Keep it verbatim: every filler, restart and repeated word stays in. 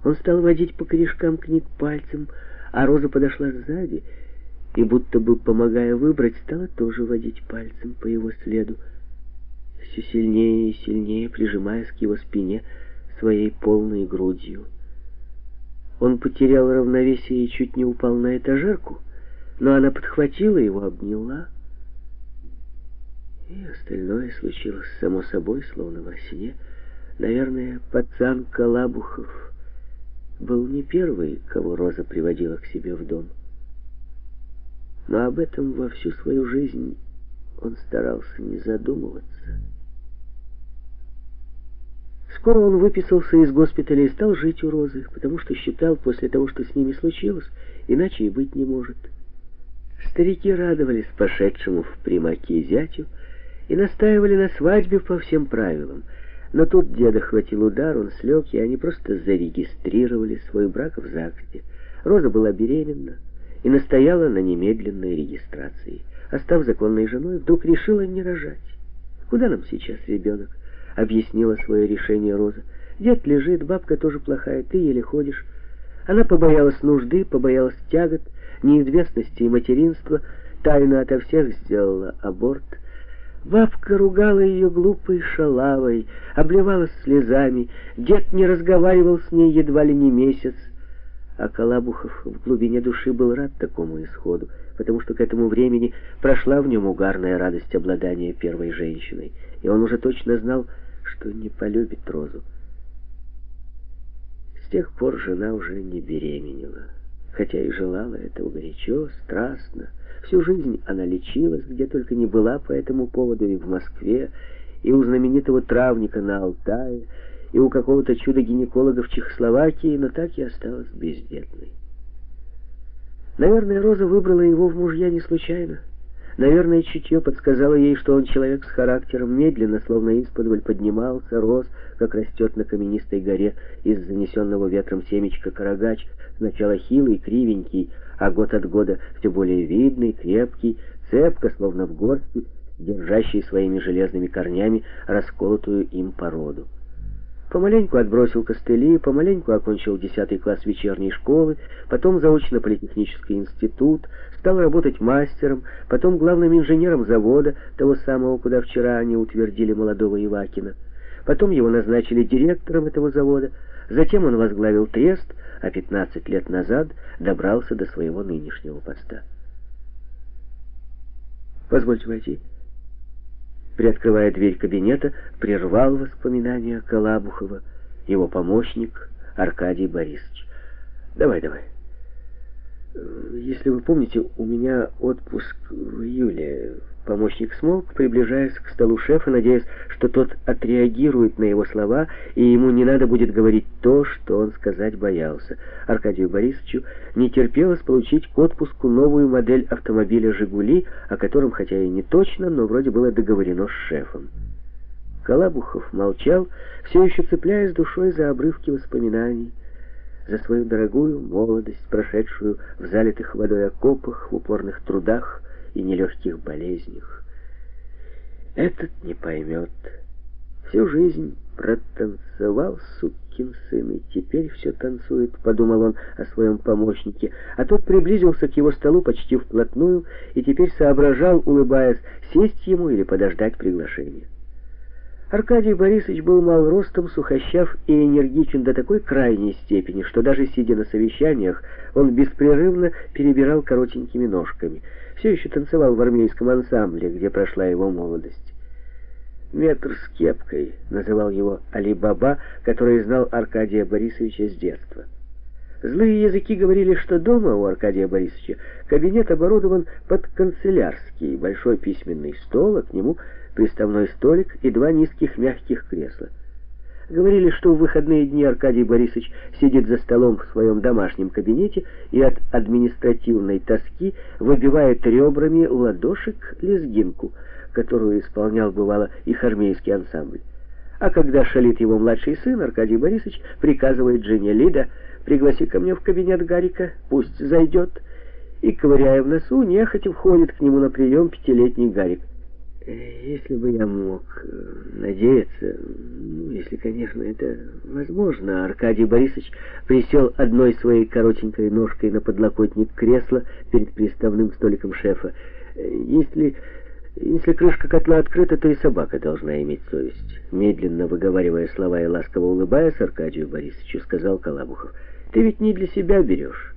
Он стал водить по корешкам книг пальцем, а Роза подошла сзади и, будто бы помогая выбрать, стала тоже водить пальцем по его следу, все сильнее и сильнее прижимаясь к его спине своей полной грудью. Он потерял равновесие и чуть не упал на этажерку, но она подхватила его, обняла. И остальное случилось само собой, словно во сне. Наверное, пацан Калабухов был не первый, кого Роза приводила к себе в дом. Но об этом во всю свою жизнь он старался не задумываться. Скоро он выписался из госпиталя и стал жить у Розы, потому что считал, после того, что с ними случилось, иначе и быть не может. Старики радовались пошедшему в примаки зятю и настаивали на свадьбе по всем правилам. Но тут деда хватил удар, он слег, и они просто зарегистрировали свой брак в ЗАГСе. Роза была беременна и настояла на немедленной регистрации. А став законной женой, вдруг решила не рожать. «Куда нам сейчас ребенок?» — объяснила свое решение Роза. «Дед лежит, бабка тоже плохая, ты еле ходишь». Она побоялась нужды, побоялась тягот, неизвестности и материнства, тайно ото всех сделала аборт. Бабка ругала ее глупой шалавой, обливалась слезами, дед не разговаривал с ней едва ли не месяц. А Калабухов в глубине души был рад такому исходу, потому что к этому времени прошла в нем угарная радость обладания первой женщиной, и он уже точно знал, что не полюбит Розу. С тех пор жена уже не беременела, хотя и желала этого горячо, страстно. Всю жизнь она лечилась, где только не была по этому поводу, и в Москве, и у знаменитого травника на Алтае, и у какого-то чудо-гинеколога в Чехословакии, но так и осталась бездетной. Наверное, Роза выбрала его в мужья не случайно. Наверное, чутье подсказало ей, что он человек с характером, медленно, словно исподволь, поднимался, рос, как растет на каменистой горе из занесенного ветром семечка карагач, сначала хилый, кривенький, а год от года все более видный, крепкий, цепко, словно в горсти, держащий своими железными корнями расколотую им породу. Помаленьку отбросил костыли, помаленьку окончил десятый класс вечерней школы, потом заочно-политехнический институт, стал работать мастером, потом главным инженером завода, того самого, куда вчера они утвердили молодого Ивакина. Потом его назначили директором этого завода, затем он возглавил трест, а пятнадцать лет назад добрался до своего нынешнего поста. «Позвольте войти». Приоткрывая дверь кабинета, прервал воспоминания Калабухова его помощник Аркадий Борисович. «Давай, давай. Если вы помните, у меня отпуск в июле». Помощник смолк, приближаясь к столу шефа, надеясь, что тот отреагирует на его слова, и ему не надо будет говорить то, что он сказать боялся. Аркадию Борисовичу не терпелось получить к отпуску новую модель автомобиля «Жигули», о котором, хотя и не точно, но вроде было договорено с шефом. Калабухов молчал, все еще цепляясь душой за обрывки воспоминаний, за свою дорогую молодость, прошедшую в залитых водой окопах, в упорных трудах и нелегких болезнях. Этот не поймет. Всю жизнь протанцевал сукин сын, и теперь все танцует, подумал он о своем помощнике, а тот приблизился к его столу почти вплотную и теперь соображал, улыбаясь, сесть ему или подождать приглашения. Аркадий Борисович был мал ростом, сухощав и энергичен до такой крайней степени, что даже сидя на совещаниях, он беспрерывно перебирал коротенькими ножками. Все еще танцевал в армейском ансамбле, где прошла его молодость. «Метр с кепкой» называл его Али-Баба, который знал Аркадия Борисовича с детства. Злые языки говорили, что дома у Аркадия Борисовича кабинет оборудован под канцелярский, большой письменный стол, а к нему приставной столик и два низких мягких кресла. Говорили, что в выходные дни Аркадий Борисович сидит за столом в своем домашнем кабинете и от административной тоски выбивает ребрами ладошек лезгинку, которую исполнял, бывало, их армейский ансамбль. А когда шалит его младший сын, Аркадий Борисович приказывает жене: «Лида, пригласи ко мне в кабинет Гарика, пусть зайдет». И, ковыряя в носу, нехотя входит к нему на прием пятилетний Гарик. Если бы я мог надеяться, ну, если, конечно, это возможно. Аркадий Борисович присел одной своей коротенькой ножкой на подлокотник кресла перед приставным столиком шефа. Если... Если крышка котла открыта, то и собака должна иметь совесть. Медленно выговаривая слова и ласково улыбаясь Аркадию Борисовичу, сказал Колобухов: «Ты ведь не для себя берешь.